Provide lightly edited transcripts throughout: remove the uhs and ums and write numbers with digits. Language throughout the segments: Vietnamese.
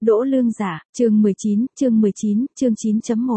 Đỗ Lương Giả, chương 19, chương 9.1.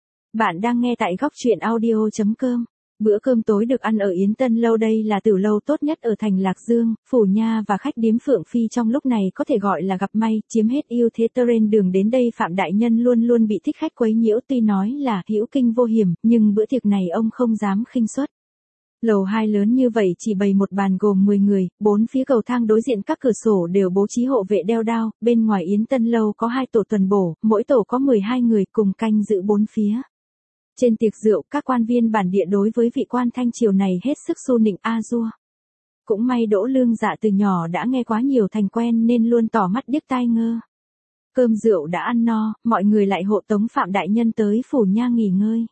Bạn đang nghe tại góc truyện audio.com. Bữa cơm tối được ăn ở Yến Tân Lâu, đây là tử lâu tốt nhất ở thành Lạc Dương, Phủ Nha và khách điếm Phượng Phi trong lúc này có thể gọi là gặp may, chiếm hết ưu thế. Trên đường đến đây Phạm Đại Nhân luôn luôn bị thích khách quấy nhiễu, tuy nói là hữu kinh vô hiểm, nhưng bữa tiệc này ông không dám khinh suất. Lầu 2 lớn như vậy chỉ bày một bàn gồm 10 người, bốn phía cầu thang đối diện các cửa sổ đều bố trí hộ vệ đeo đao, bên ngoài Yến Tân Lâu có 2 tổ tuần bổ, mỗi tổ có 12 người cùng canh giữ bốn phía. Trên tiệc rượu, các quan viên bản địa đối với vị quan thanh triều này hết sức xu nịnh a dua. Cũng may Đỗ Lương Dạ từ nhỏ đã nghe quá nhiều thành quen nên luôn tỏ mắt điếc tai ngơ. Cơm rượu đã ăn no, mọi người lại hộ tống Phạm Đại Nhân tới Phủ Nha nghỉ ngơi.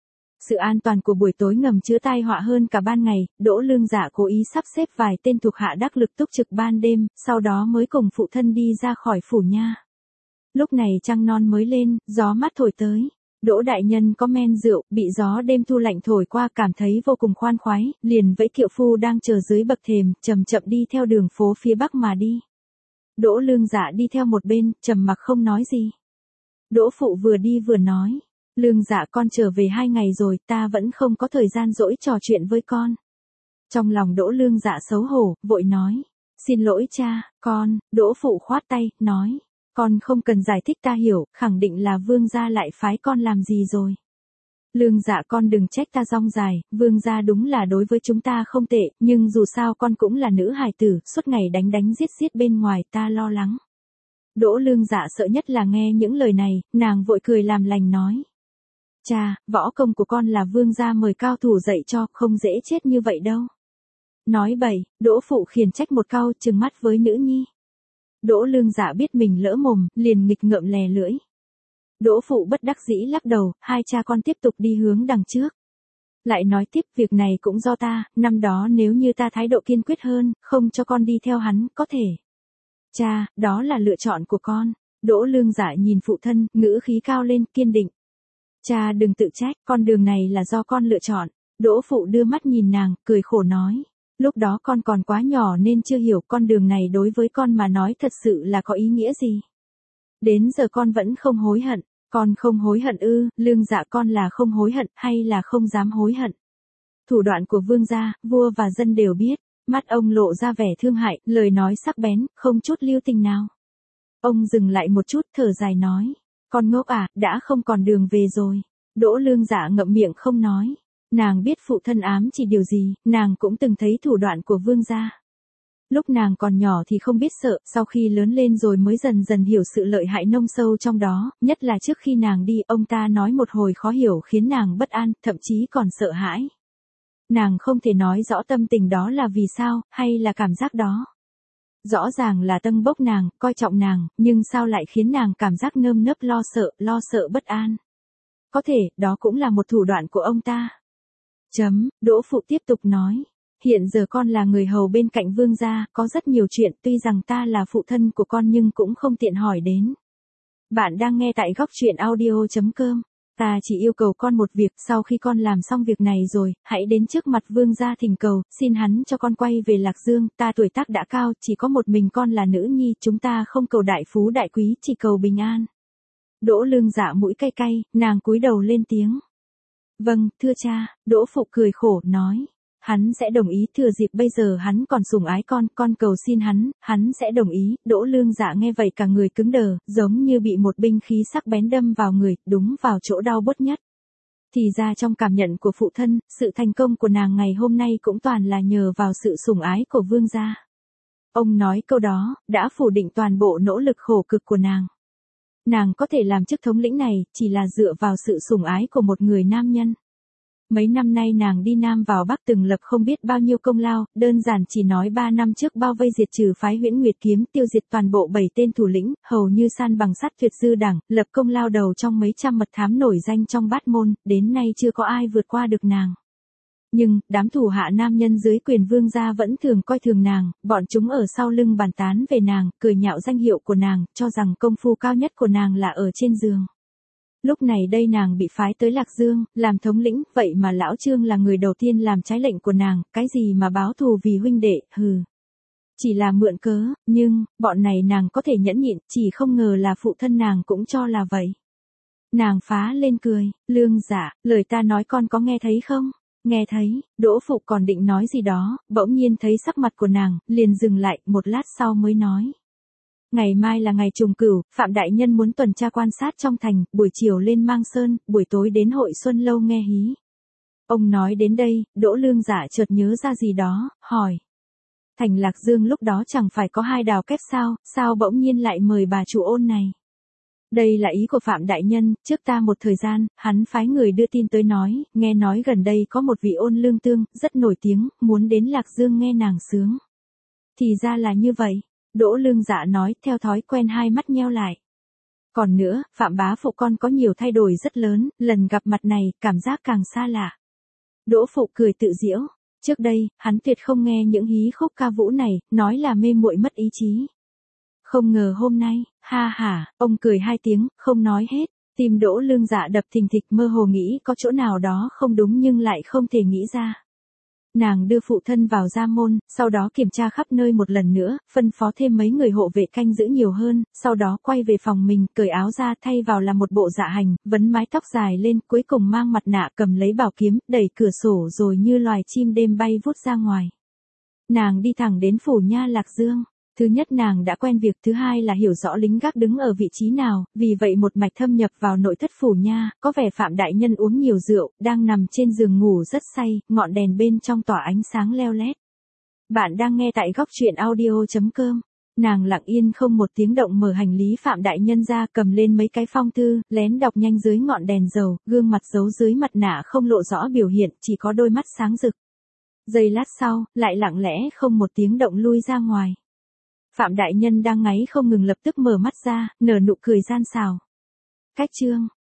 Sự an toàn của buổi tối ngầm chứa tai họa hơn cả ban ngày, Đỗ Lương Dạ cố ý sắp xếp vài tên thuộc hạ đắc lực túc trực ban đêm, sau đó mới cùng phụ thân đi ra khỏi Phủ Nha. Lúc này trăng non mới lên, gió mát thổi tới. Đỗ Đại Nhân có men rượu, bị gió đêm thu lạnh thổi qua cảm thấy vô cùng khoan khoái, liền vẫy kiệu phu đang chờ dưới bậc thềm, chậm chậm đi theo đường phố phía bắc mà đi. Đỗ Lương Dạ đi theo một bên, trầm mặc không nói gì. Đỗ phụ vừa đi vừa nói. Lương Dạ, con trở về 2 ngày rồi, ta vẫn không có thời gian rỗi trò chuyện với con. Trong lòng Đỗ Lương Dạ xấu hổ, vội nói. Xin lỗi cha, con. Đỗ phụ khoát tay, nói. Con không cần giải thích, ta hiểu, khẳng định là Vương gia lại phái con làm gì rồi. Lương Dạ, con đừng trách ta dong dài, Vương gia đúng là đối với chúng ta không tệ, nhưng dù sao con cũng là nữ hài tử, suốt ngày đánh đánh giết giết bên ngoài, ta lo lắng. Đỗ Lương Dạ sợ nhất là nghe những lời này, nàng vội cười làm lành nói. Cha, võ công của con là Vương gia mời cao thủ dạy cho, không dễ chết như vậy đâu. Nói bậy, Đỗ phụ khiển trách một câu, trừng mắt với nữ nhi. Đỗ Lương Dạ biết mình lỡ mồm, liền nghịch ngợm lè lưỡi. Đỗ phụ bất đắc dĩ lắc đầu, hai cha con tiếp tục đi hướng đằng trước. Lại nói tiếp, việc này cũng do ta, năm đó nếu như ta thái độ kiên quyết hơn, không cho con đi theo hắn, có thể. Cha, đó là lựa chọn của con. Đỗ Lương Dạ nhìn phụ thân, ngữ khí cao lên, kiên định. Cha đừng tự trách, con đường này là do con lựa chọn. Đỗ phụ đưa mắt nhìn nàng, cười khổ nói. Lúc đó con còn quá nhỏ nên chưa hiểu con đường này đối với con mà nói thật sự là có ý nghĩa gì. Đến giờ con vẫn không hối hận. Con không hối hận ư? Lương Dạ, con là không hối hận hay là không dám hối hận? Thủ đoạn của Vương gia, vua và dân đều biết. Mắt ông lộ ra vẻ thương hại, lời nói sắc bén, không chút lưu tình nào. Ông dừng lại một chút, thở dài nói. Con ngốc à, đã không còn đường về rồi. Đỗ Lương Dạ ngậm miệng không nói. Nàng biết phụ thân ám chỉ điều gì, nàng cũng từng thấy thủ đoạn của Vương gia. Lúc nàng còn nhỏ thì không biết sợ, sau khi lớn lên rồi mới dần dần hiểu sự lợi hại nông sâu trong đó, nhất là trước khi nàng đi, ông ta nói một hồi khó hiểu khiến nàng bất an, thậm chí còn sợ hãi. Nàng không thể nói rõ tâm tình đó là vì sao, hay là cảm giác đó. Rõ ràng là tâng bốc nàng, coi trọng nàng, nhưng sao lại khiến nàng cảm giác nơm nớp lo sợ bất an. Có thể, đó cũng là một thủ đoạn của ông ta. Đỗ phụ tiếp tục nói. Hiện giờ con là người hầu bên cạnh Vương gia, có rất nhiều chuyện, tuy rằng ta là phụ thân của con nhưng cũng không tiện hỏi đến. Bạn đang nghe tại góc truyện audio.com. Ta chỉ yêu cầu con một việc, sau khi con làm xong việc này rồi, hãy đến trước mặt Vương gia thỉnh cầu, xin hắn cho con quay về Lạc Dương, ta tuổi tác đã cao, chỉ có một mình con là nữ nhi, chúng ta không cầu đại phú đại quý, chỉ cầu bình an. Đỗ Lương Dạ mũi cay cay, nàng cúi đầu lên tiếng. Vâng, thưa cha. Đỗ phụ cười khổ, nói. Hắn sẽ đồng ý, thừa dịp bây giờ hắn còn sủng ái con cầu xin hắn sẽ đồng ý. Đỗ Lương Dạ nghe vậy cả người cứng đờ, giống như bị một binh khí sắc bén đâm vào người, đúng vào chỗ đau bứt nhất. Thì ra trong cảm nhận của phụ thân, sự thành công của nàng ngày hôm nay cũng toàn là nhờ vào sự sủng ái của Vương gia. Ông nói câu đó, đã phủ định toàn bộ nỗ lực khổ cực của nàng. Nàng có thể làm chức thống lĩnh này, chỉ là dựa vào sự sủng ái của một người nam nhân. Mấy năm nay nàng đi Nam vào Bắc từng lập không biết bao nhiêu công lao, đơn giản chỉ nói 3 năm trước bao vây diệt trừ phái Huyễn Nguyệt Kiếm, tiêu diệt toàn bộ 7 tên thủ lĩnh, hầu như san bằng sát tuyệt dư đảng, lập công lao đầu trong mấy trăm mật thám nổi danh trong bát môn, đến nay chưa có ai vượt qua được nàng. Nhưng, đám thủ hạ nam nhân dưới quyền Vương gia vẫn thường coi thường nàng, bọn chúng ở sau lưng bàn tán về nàng, cười nhạo danh hiệu của nàng, cho rằng công phu cao nhất của nàng là ở trên giường. Lúc này đây nàng bị phái tới Lạc Dương, làm thống lĩnh, vậy mà lão Trương là người đầu tiên làm trái lệnh của nàng, cái gì mà báo thù vì huynh đệ, hừ. Chỉ là mượn cớ, nhưng, bọn này nàng có thể nhẫn nhịn, chỉ không ngờ là phụ thân nàng cũng cho là vậy. Nàng phá lên cười, Lương Dạ, lời ta nói con có nghe thấy không? Nghe thấy, Đỗ Phụ còn định nói gì đó, bỗng nhiên thấy sắc mặt của nàng, liền dừng lại, một lát sau mới nói. Ngày mai là ngày trùng cửu, Phạm Đại Nhân muốn tuần tra quan sát trong thành, buổi chiều lên Mang Sơn, buổi tối đến hội Xuân Lâu nghe hí. Ông nói đến đây, Đỗ Lương Dạ chợt nhớ ra gì đó, hỏi. Thành Lạc Dương lúc đó chẳng phải có 2 đào kép sao bỗng nhiên lại mời bà chủ Ôn này. Đây là ý của Phạm Đại Nhân, trước ta một thời gian, hắn phái người đưa tin tới nói, nghe nói gần đây có một vị Ôn Lương Tương, rất nổi tiếng, muốn đến Lạc Dương nghe nàng sướng. Thì ra là như vậy, Đỗ Lương Dạ nói, theo thói quen hai mắt nheo lại. Còn nữa, Phạm bá phụ con có nhiều thay đổi rất lớn, lần gặp mặt này, cảm giác càng xa lạ. Đỗ Phụ cười tự giễu, trước đây, hắn tuyệt không nghe những hí khúc ca vũ này, nói là mê muội mất ý chí. Không ngờ hôm nay, ha ha, ông cười 2 tiếng, không nói hết, tim Đỗ Lương Dạ đập thình thịch, mơ hồ nghĩ có chỗ nào đó không đúng nhưng lại không thể nghĩ ra. Nàng đưa phụ thân vào gia môn, sau đó kiểm tra khắp nơi một lần nữa, phân phó thêm mấy người hộ vệ canh giữ nhiều hơn, sau đó quay về phòng mình, cởi áo ra thay vào là một bộ dạ hành, vấn mái tóc dài lên, cuối cùng mang mặt nạ, cầm lấy bảo kiếm, đẩy cửa sổ rồi như loài chim đêm bay vút ra ngoài. Nàng đi thẳng đến phủ nha Lạc Dương. Thứ nhất nàng đã quen việc, thứ hai là hiểu rõ lính gác đứng ở vị trí nào, vì vậy một mạch thâm nhập vào nội thất phủ nha, có vẻ Phạm Đại Nhân uống nhiều rượu, đang nằm trên giường ngủ rất say, ngọn đèn bên trong tỏa ánh sáng leo lét. Bạn đang nghe tại góc truyện audio.com. Nàng lặng yên không một tiếng động mở hành lý Phạm Đại Nhân ra, cầm lên mấy cái phong thư, lén đọc nhanh dưới ngọn đèn dầu, gương mặt giấu dưới mặt nạ không lộ rõ biểu hiện, chỉ có đôi mắt sáng rực. Giây lát sau, lại lặng lẽ không một tiếng động lui ra ngoài. Phạm Đại Nhân đang ngáy không ngừng lập tức mở mắt ra, nở nụ cười gian xảo. Cách chương